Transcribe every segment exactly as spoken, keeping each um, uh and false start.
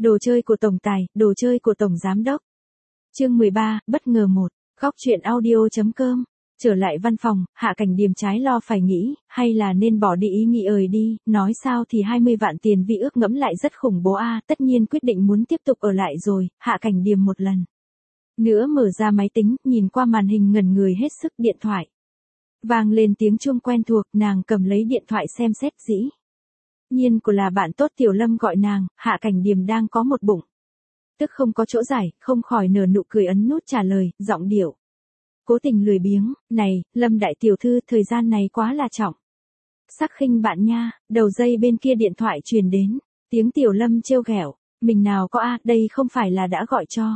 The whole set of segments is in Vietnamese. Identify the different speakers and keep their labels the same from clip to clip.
Speaker 1: Đồ chơi của tổng tài, đồ chơi của tổng giám đốc. Chương mười ba, bất ngờ một. Góc truyện audio chấm com. Trở lại văn phòng, Hạ Cảnh Điềm trái lo phải nghĩ, hay là nên bỏ đi ý nghĩ ời đi, nói sao thì hai mươi vạn tiền vi ước ngẫm lại rất khủng bố a, tất nhiên quyết định muốn tiếp tục ở lại rồi, Hạ Cảnh Điềm một lần nữa mở ra máy tính, nhìn qua màn hình ngẩn người hết sức điện thoại. Vang lên tiếng chuông quen thuộc, nàng cầm lấy điện thoại xem xét dĩ nhiên của là bạn tốt Tiểu Lâm gọi nàng, Hạ Cảnh Điềm đang có một bụng tức không có chỗ giải, không khỏi nở nụ cười ấn nút trả lời, giọng điệu cố tình lười biếng, này, Lâm đại tiểu thư, thời gian này quá là trọng. Sắc khinh bạn nha, đầu dây bên kia điện thoại truyền đến, tiếng Tiểu Lâm trêu ghẹo, mình nào có a, đây không phải là đã gọi cho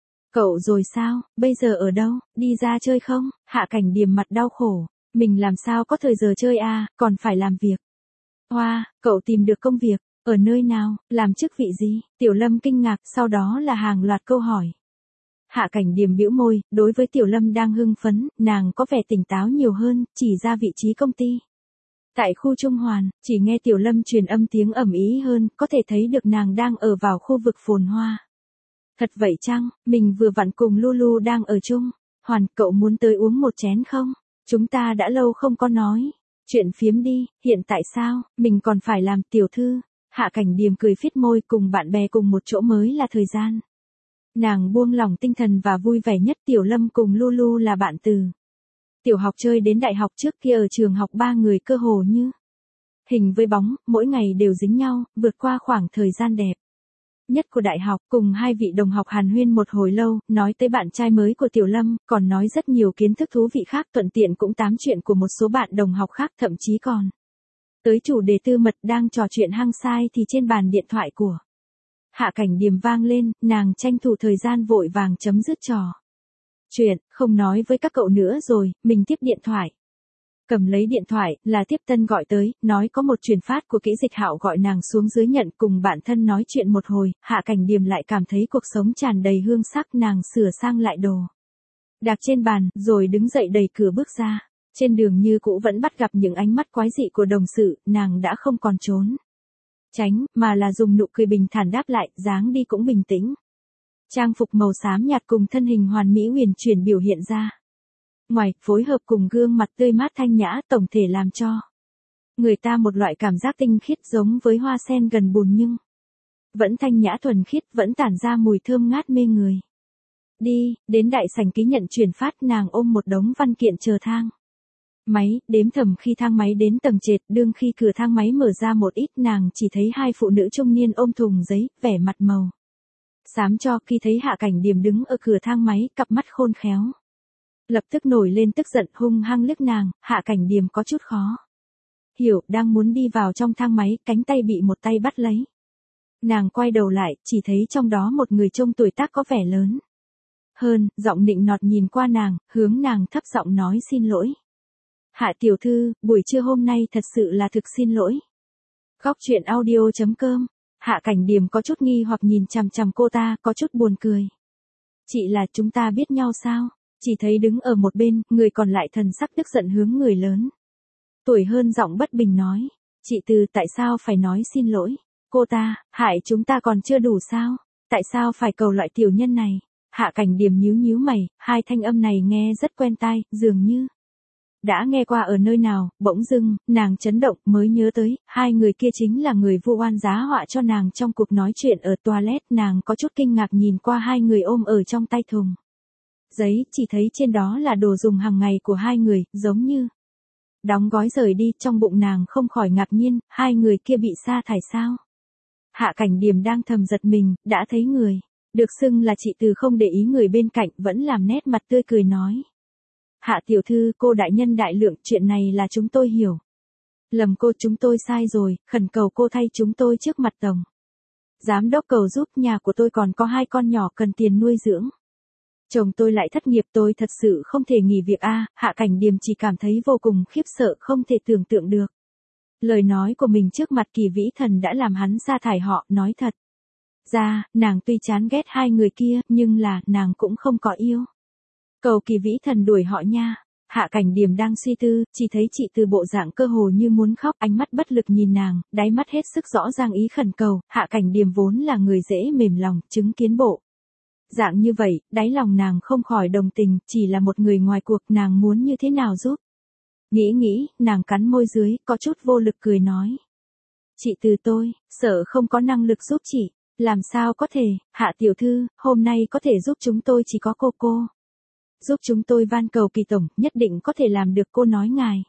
Speaker 1: cậu rồi sao, bây giờ ở đâu, đi ra chơi không? Hạ Cảnh Điềm mặt đau khổ, mình làm sao có thời giờ chơi a, còn phải làm việc. Hoa, cậu tìm được công việc, ở nơi nào, làm chức vị gì? Tiểu Lâm kinh ngạc, sau đó là hàng loạt câu hỏi. Hạ Cảnh Điềm bĩu môi, đối với Tiểu Lâm đang hưng phấn, nàng có vẻ tỉnh táo nhiều hơn, chỉ ra vị trí công ty. Tại khu Trung Hoàn, chỉ nghe Tiểu Lâm truyền âm tiếng ầm ĩ hơn, có thể thấy được nàng đang ở vào khu vực phồn hoa. Thật vậy chăng, mình vừa vặn cùng Lulu đang ở chung. Hoàn, cậu muốn tới uống một chén không? Chúng ta đã lâu không có nói. Chuyện phiếm đi, hiện tại sao, mình còn phải làm tiểu thư. Hạ Cảnh Điềm cười phết môi, cùng bạn bè cùng một chỗ mới là thời gian. Nàng buông lỏng tinh thần và vui vẻ nhất. Tiểu Lâm cùng Lulu là bạn từ tiểu học chơi đến đại học, trước kia ở trường học ba người cơ hồ như hình với bóng, mỗi ngày đều dính nhau, vượt qua khoảng thời gian đẹp nhất của đại học, cùng hai vị đồng học hàn huyên một hồi lâu, nói tới bạn trai mới của Tiểu Lâm, còn nói rất nhiều kiến thức thú vị khác, thuận tiện cũng tám chuyện của một số bạn đồng học khác, thậm chí còn tới chủ đề tư mật. Đang trò chuyện hăng say thì trên bàn điện thoại của Hạ Cảnh Điềm vang lên, nàng tranh thủ thời gian vội vàng chấm dứt trò chuyện, không nói với các cậu nữa rồi, mình tiếp điện thoại. Cầm lấy điện thoại, là Tiếp Tân gọi tới, nói có một truyền phát của Kỹ Dịch Hạo gọi nàng xuống dưới nhận, cùng bản thân nói chuyện một hồi, Hạ Cảnh Điềm lại cảm thấy cuộc sống tràn đầy hương sắc, nàng sửa sang lại đồ đạc trên bàn, rồi đứng dậy đẩy cửa bước ra. Trên đường như cũ vẫn bắt gặp những ánh mắt quái dị của đồng sự, nàng đã không còn trốn tránh, mà là dùng nụ cười bình thản đáp lại, dáng đi cũng bình tĩnh. Trang phục màu xám nhạt cùng thân hình hoàn mỹ huyền chuyển biểu hiện ra ngoài, phối hợp cùng gương mặt tươi mát thanh nhã, tổng thể làm cho người ta một loại cảm giác tinh khiết, giống với hoa sen gần bùn nhưng vẫn thanh nhã thuần khiết, vẫn tản ra mùi thơm ngát mê người. Đi, đến đại sảnh ký nhận truyền phát, nàng ôm một đống văn kiện chờ thang máy, đếm thầm khi thang máy đến tầng trệt, đương khi cửa thang máy mở ra một ít, nàng chỉ thấy hai phụ nữ trung niên ôm thùng giấy, vẻ mặt màu xám cho. Khi thấy Hạ Cảnh Điềm đứng ở cửa thang máy, cặp mắt khôn khéo lập tức nổi lên tức giận, hung hăng liếc nàng. Hạ Cảnh Điềm có chút khó hiểu, đang muốn đi vào trong thang máy, cánh tay bị một tay bắt lấy. Nàng quay đầu lại, chỉ thấy trong đó một người trông tuổi tác có vẻ lớn hơn, giọng nịnh nọt nhìn qua nàng, hướng nàng thấp giọng nói xin lỗi. Hạ tiểu thư, buổi trưa hôm nay thật sự là thực xin lỗi. Góc truyện audio chấm com. Hạ Cảnh Điềm có chút nghi hoặc nhìn chằm chằm cô ta, có chút buồn cười. Chị là, chúng ta biết nhau sao? Chỉ thấy đứng ở một bên, người còn lại thần sắc tức giận hướng người lớn tuổi hơn giọng bất bình nói. Chị Từ, tại sao phải nói xin lỗi? Cô ta, hại chúng ta còn chưa đủ sao? Tại sao phải cầu loại tiểu nhân này? Hạ Cảnh Điềm nhíu nhíu mày, hai thanh âm này nghe rất quen tai, dường như đã nghe qua ở nơi nào. Bỗng dưng, nàng chấn động, mới nhớ tới, hai người kia chính là người vu oan giá họa cho nàng trong cuộc nói chuyện ở toilet. Nàng có chút kinh ngạc nhìn qua hai người ôm ở trong tay thùng giấy, chỉ thấy trên đó là đồ dùng hàng ngày của hai người, giống như đóng gói rời đi. Trong bụng nàng không khỏi ngạc nhiên, hai người kia bị sa thải sao? Hạ Cảnh Điềm đang thầm giật mình, đã thấy người được xưng là chị Từ không để ý người bên cạnh, vẫn làm nét mặt tươi cười nói. Hạ tiểu thư, cô đại nhân đại lượng, chuyện này là chúng tôi hiểu lầm cô, chúng tôi sai rồi, khẩn cầu cô thay chúng tôi trước mặt tổng giám đốc cầu giúp, nhà của tôi còn có hai con nhỏ cần tiền nuôi dưỡng. Chồng tôi lại thất nghiệp, tôi thật sự không thể nghỉ việc a. Hạ Cảnh Điềm chỉ cảm thấy vô cùng khiếp sợ, không thể tưởng tượng được lời nói của mình trước mặt Kỳ Vĩ Thần đã làm hắn sa thải họ. Nói thật ra, nàng tuy chán ghét hai người kia, nhưng là, nàng cũng không có yêu cầu Kỳ Vĩ Thần đuổi họ nha. Hạ Cảnh Điềm đang suy tư, chỉ thấy chị Từ bộ dạng cơ hồ như muốn khóc, ánh mắt bất lực nhìn nàng, đáy mắt hết sức rõ ràng ý khẩn cầu. Hạ Cảnh Điềm vốn là người dễ mềm lòng, chứng kiến bộ dạng như vậy, đáy lòng nàng không khỏi đồng tình, chỉ là một người ngoài cuộc, nàng muốn như thế nào giúp. Nghĩ nghĩ, nàng cắn môi dưới, có chút vô lực cười nói. Chị Từ tôi, sợ không có năng lực giúp chị. Làm sao có thể, Hạ tiểu thư, hôm nay có thể giúp chúng tôi chỉ có cô cô. Giúp chúng tôi van cầu Kỳ tổng, nhất định có thể làm được, cô nói ngài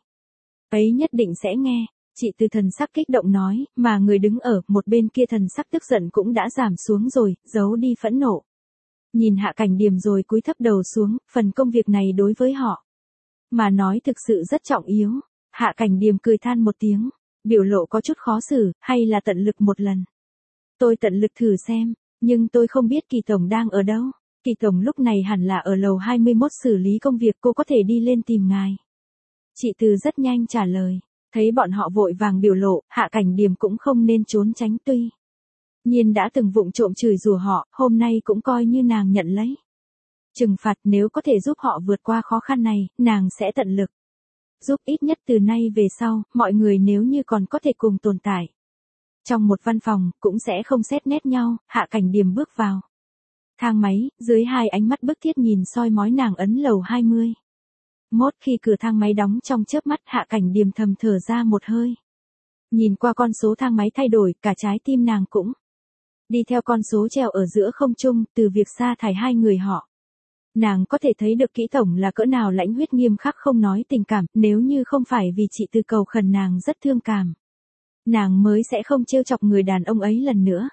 Speaker 1: ấy nhất định sẽ nghe. Chị Từ thần sắc kích động nói, mà người đứng ở một bên kia thần sắc tức giận cũng đã giảm xuống rồi, giấu đi phẫn nộ. Nhìn Hạ Cảnh Điềm rồi cúi thấp đầu xuống, phần công việc này đối với họ mà nói thực sự rất trọng yếu. Hạ Cảnh Điềm cười than một tiếng, biểu lộ có chút khó xử, hay là tận lực một lần. Tôi tận lực thử xem, nhưng tôi không biết Kỳ tổng đang ở đâu. Kỳ tổng lúc này hẳn là ở lầu hai mươi mốt xử lý công việc, cô có thể đi lên tìm ngài. Chị Từ rất nhanh trả lời, thấy bọn họ vội vàng biểu lộ, Hạ Cảnh Điềm cũng không nên trốn tránh, tuy nhiên đã từng vụng trộm chửi rủa họ, hôm nay cũng coi như nàng nhận lấy trừng phạt, nếu có thể giúp họ vượt qua khó khăn này, nàng sẽ tận lực giúp, ít nhất từ nay về sau, mọi người nếu như còn có thể cùng tồn tại trong một văn phòng, cũng sẽ không xét nét nhau. Hạ Cảnh Điềm bước vào thang máy, dưới hai ánh mắt bức thiết nhìn soi mói nàng ấn lầu hai mươi mốt, khi cửa thang máy đóng trong chớp mắt, Hạ Cảnh Điềm thầm thở ra một hơi. Nhìn qua con số thang máy thay đổi, cả trái tim nàng cũng đi theo con số treo ở giữa không trung, từ việc sa thải hai người họ. Nàng có thể thấy được Kỹ tổng là cỡ nào lãnh huyết nghiêm khắc, không nói tình cảm, nếu như không phải vì chị Từ cầu khẩn nàng rất thương cảm, nàng mới sẽ không trêu chọc người đàn ông ấy lần nữa.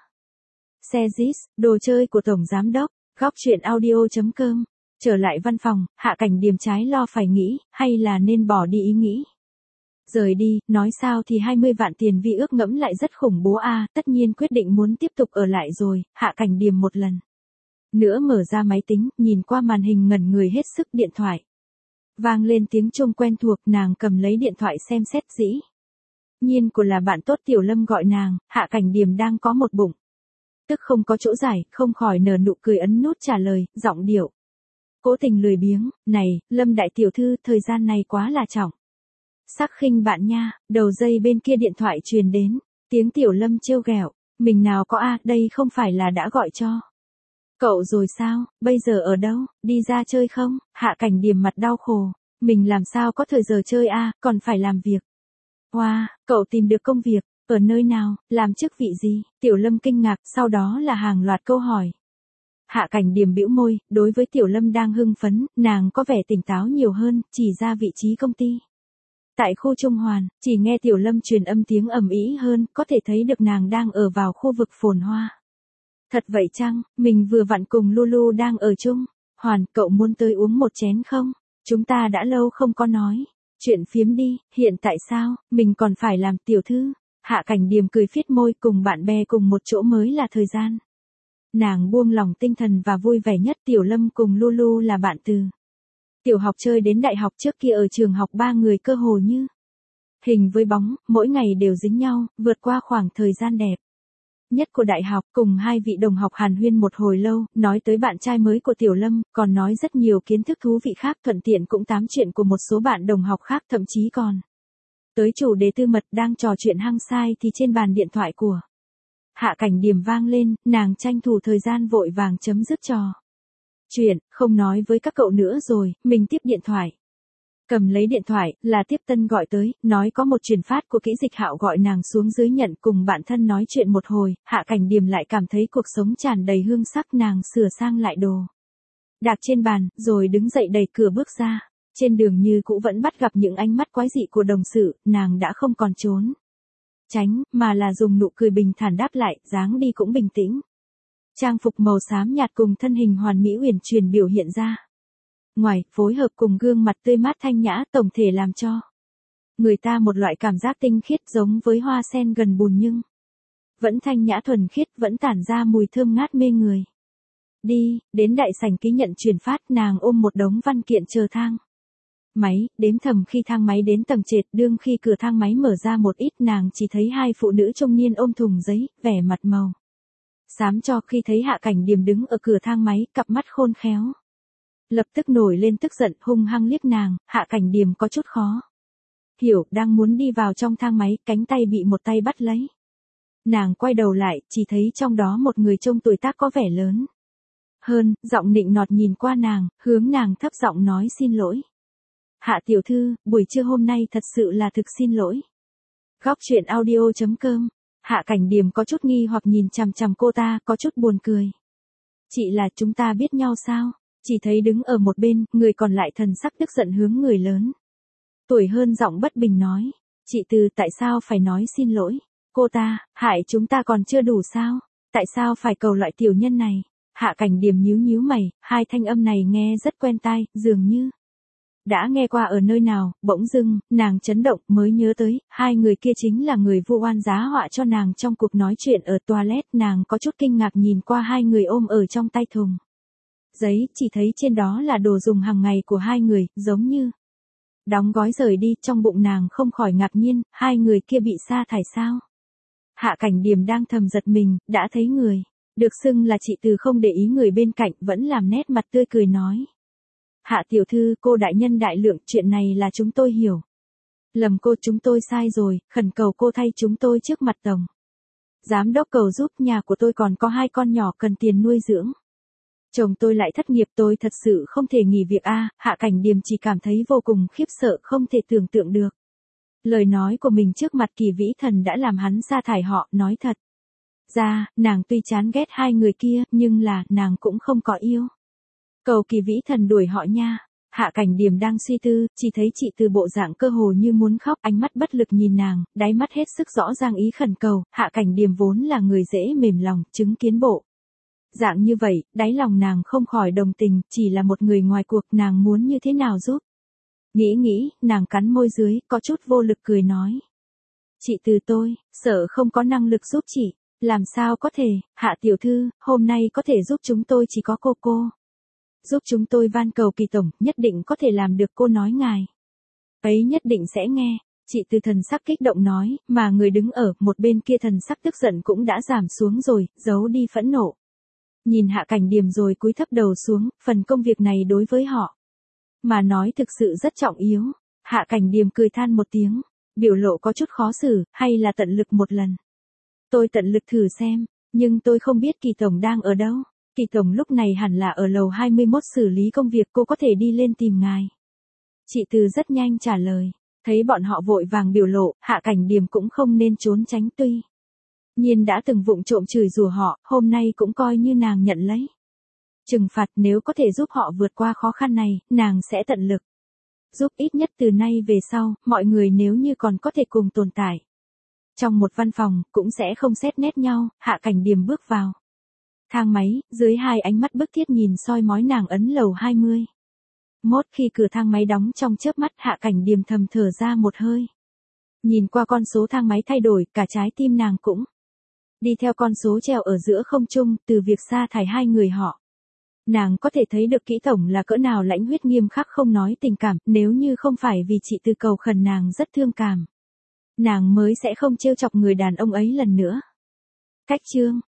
Speaker 1: Xe Jis, đồ chơi của Tổng Giám Đốc, góc truyện audio.com. Trở lại văn phòng, Hạ Cảnh Điềm trái lo phải nghĩ, hay là nên bỏ đi ý nghĩ. Rời đi, nói sao thì hai mươi vạn tiền vi ước ngẫm lại rất khủng bố a, à, tất nhiên quyết định muốn tiếp tục ở lại rồi. Hạ Cảnh Điềm một lần nữa mở ra máy tính, nhìn qua màn hình ngẩn người hết sức, điện thoại vang lên tiếng chuông quen thuộc, nàng cầm lấy điện thoại xem xét, dĩ nhiên của là bạn tốt Tiểu Lâm gọi nàng. Hạ Cảnh Điềm đang có một bụng tức không có chỗ giải, không khỏi nở nụ cười ấn nút trả lời, giọng điệu cố tình lười biếng. Này, Lâm đại tiểu thư, thời gian này quá là trọng sắc khinh bạn nha. Đầu dây bên kia điện thoại truyền đến tiếng Tiểu Lâm trêu ghẹo, mình nào có a, à, đây không phải là đã gọi cho cậu rồi sao, bây giờ ở đâu, đi ra chơi không? Hạ Cảnh Điềm mặt đau khổ, mình làm sao có thời giờ chơi a, à, còn phải làm việc. Wow, cậu tìm được công việc, ở nơi nào, làm chức vị gì? Tiểu Lâm kinh ngạc, sau đó là hàng loạt câu hỏi. Hạ Cảnh Điềm bĩu môi, đối với Tiểu Lâm đang hưng phấn, nàng có vẻ tỉnh táo nhiều hơn, chỉ ra vị trí công ty tại khu Trung Hoàn, chỉ nghe Tiểu Lâm truyền âm tiếng ầm ĩ hơn, có thể thấy được nàng đang ở vào khu vực phồn hoa. Thật vậy chăng, mình vừa vặn cùng Lulu đang ở chung. Hoàn, cậu muốn tới uống một chén không? Chúng ta đã lâu không có nói chuyện phiếm đi, hiện tại sao, mình còn phải làm tiểu thư. Hạ Cảnh Điềm cười phiết môi, cùng bạn bè cùng một chỗ mới là thời gian nàng buông lòng tinh thần và vui vẻ nhất. Tiểu Lâm cùng Lulu là bạn từ tiểu học chơi đến đại học, trước kia ở trường học ba người cơ hồ như hình với bóng, mỗi ngày đều dính nhau, vượt qua khoảng thời gian đẹp nhất của đại học. Cùng hai vị đồng học hàn huyên một hồi lâu, nói tới bạn trai mới của Tiểu Lâm, còn nói rất nhiều kiến thức thú vị khác, thuận tiện cũng tám chuyện của một số bạn đồng học khác, thậm chí còn tới chủ đề tư mật. Đang trò chuyện hăng say thì trên bàn điện thoại của Hạ Cảnh Điềm vang lên, nàng tranh thủ thời gian vội vàng chấm dứt trò chuyện, không nói với các cậu nữa rồi, mình tiếp điện thoại. Cầm lấy điện thoại, là Tiếp Tân gọi tới, nói có một truyền phát của Kỹ Dịch Hạo gọi nàng xuống dưới nhận, cùng bạn thân nói chuyện một hồi. Hạ Cảnh Điềm lại cảm thấy cuộc sống tràn đầy hương sắc, nàng sửa sang lại đồ đạc trên bàn, rồi đứng dậy đẩy cửa bước ra. Trên đường như cũ vẫn bắt gặp những ánh mắt quái dị của đồng sự, nàng đã không còn trốn tránh, mà là dùng nụ cười bình thản đáp lại, dáng đi cũng bình tĩnh. Trang phục màu xám nhạt cùng thân hình hoàn mỹ uyển chuyển biểu hiện ra ngoài, phối hợp cùng gương mặt tươi mát thanh nhã, tổng thể làm cho người ta một loại cảm giác tinh khiết, giống với hoa sen gần bùn nhưng vẫn thanh nhã thuần khiết, vẫn tản ra mùi thơm ngát mê người. Đi, đến đại sảnh ký nhận truyền phát, nàng ôm một đống văn kiện chờ thang máy, đếm thầm khi thang máy đến tầng trệt. Đương khi cửa thang máy mở ra một ít, nàng chỉ thấy hai phụ nữ trung niên ôm thùng giấy, vẻ mặt màu xám cho. Khi thấy Hạ Cảnh Điềm đứng ở cửa thang máy, cặp mắt khôn khéo Lập tức nổi lên tức giận hung hăng liếc nàng, Hạ Cảnh Điềm có chút khó hiểu, đang muốn đi vào trong thang máy, cánh tay bị một tay bắt lấy. Nàng quay đầu lại, chỉ thấy trong đó một người trông tuổi tác có vẻ lớn hơn, giọng nịnh nọt nhìn qua nàng, hướng nàng thấp giọng nói xin lỗi. Hạ tiểu thư, buổi trưa hôm nay thật sự là thực xin lỗi. Góc truyện audio chấm com. Hạ Cảnh Điềm có chút nghi hoặc nhìn chằm chằm cô ta, có chút buồn cười. Chị là chúng ta biết nhau sao? Chỉ thấy đứng ở một bên, người còn lại thần sắc tức giận hướng người lớn tuổi hơn giọng bất bình nói. Chị Từ, tại sao phải nói xin lỗi? Cô ta, hại chúng ta còn chưa đủ sao? Tại sao phải cầu loại tiểu nhân này? Hạ Cảnh Điềm nhíu nhíu mày, hai thanh âm này nghe rất quen tai, dường như đã nghe qua ở nơi nào. Bỗng dưng, nàng chấn động mới nhớ tới, hai người kia chính là người vu oan giá họa cho nàng trong cuộc nói chuyện ở toilet. Nàng có chút kinh ngạc nhìn qua hai người ôm ở trong tay thùng giấy, chỉ thấy trên đó là đồ dùng hàng ngày của hai người, giống như đóng gói rời đi. Trong bụng nàng không khỏi ngạc nhiên, hai người kia bị sa thải sao? Hạ Cảnh Điềm đang thầm giật mình, đã thấy người được xưng là chị Từ không để ý người bên cạnh, vẫn làm nét mặt tươi cười nói. Hạ tiểu thư, cô đại nhân đại lượng, chuyện này là chúng tôi hiểu lầm cô, chúng tôi sai rồi, khẩn cầu cô thay chúng tôi trước mặt tổng giám đốc cầu giúp, nhà của tôi còn có hai con nhỏ cần tiền nuôi dưỡng. Chồng tôi lại thất nghiệp, tôi thật sự không thể nghỉ việc a. Hạ Cảnh Điềm chỉ cảm thấy vô cùng khiếp sợ, không thể tưởng tượng được. Lời nói của mình trước mặt Kỳ Vĩ Thần đã làm hắn sa thải họ, nói thật ra, nàng tuy chán ghét hai người kia, nhưng là, nàng cũng không có yêu cầu Kỳ Vĩ Thần đuổi họ nha. Hạ Cảnh Điềm đang suy tư, chỉ thấy chị Từ bộ dạng cơ hồ như muốn khóc, ánh mắt bất lực nhìn nàng, đáy mắt hết sức rõ ràng ý khẩn cầu. Hạ Cảnh Điềm vốn là người dễ mềm lòng, chứng kiến bộ dạng như vậy, đáy lòng nàng không khỏi đồng tình, chỉ là một người ngoài cuộc, nàng muốn như thế nào giúp. Nghĩ nghĩ, nàng cắn môi dưới, có chút vô lực cười nói. Chị Từ, tôi sợ không có năng lực giúp chị. Làm sao có thể? Hạ tiểu thư, hôm nay có thể giúp chúng tôi chỉ có cô cô. Giúp chúng tôi van cầu Kỳ tổng, nhất định có thể làm được, cô nói ngài ấy nhất định sẽ nghe. Chị Từ thần sắc kích động nói, mà người đứng ở một bên kia thần sắc tức giận cũng đã giảm xuống rồi, giấu đi phẫn nộ. Nhìn Hạ Cảnh Điềm rồi cúi thấp đầu xuống, phần công việc này đối với họ mà nói thực sự rất trọng yếu. Hạ Cảnh Điềm cười than một tiếng, biểu lộ có chút khó xử, hay là tận lực một lần. Tôi tận lực thử xem, nhưng tôi không biết Kỳ tổng đang ở đâu. Kỳ tổng lúc này hẳn là ở lầu hai mươi mốt xử lý công việc, cô có thể đi lên tìm ngài. Chị Từ rất nhanh trả lời, thấy bọn họ vội vàng biểu lộ, Hạ Cảnh Điềm cũng không nên trốn tránh, tuy nhiên đã từng vụng trộm chửi rủa họ, hôm nay cũng coi như nàng nhận lấy trừng phạt. Nếu có thể giúp họ vượt qua khó khăn này, nàng sẽ tận lực giúp. Ít nhất từ nay về sau, mọi người nếu như còn có thể cùng tồn tại trong một văn phòng, cũng sẽ không xét nét nhau. Hạ Cảnh Điềm bước vào thang máy, dưới hai ánh mắt bức thiết nhìn soi mói nàng ấn lầu hai mươi mốt. Khi cửa thang máy đóng trong chớp mắt, Hạ Cảnh Điềm thầm thở ra một hơi. Nhìn qua con số thang máy thay đổi, cả trái tim nàng cũng đi theo con số treo ở giữa không trung. Từ việc sa thải hai người họ, nàng có thể thấy được Kỹ tổng là cỡ nào lãnh huyết nghiêm khắc, không nói tình cảm. Nếu như không phải vì chị Từ cầu khẩn nàng rất thương cảm, nàng mới sẽ không trêu chọc người đàn ông ấy lần nữa. Cách chương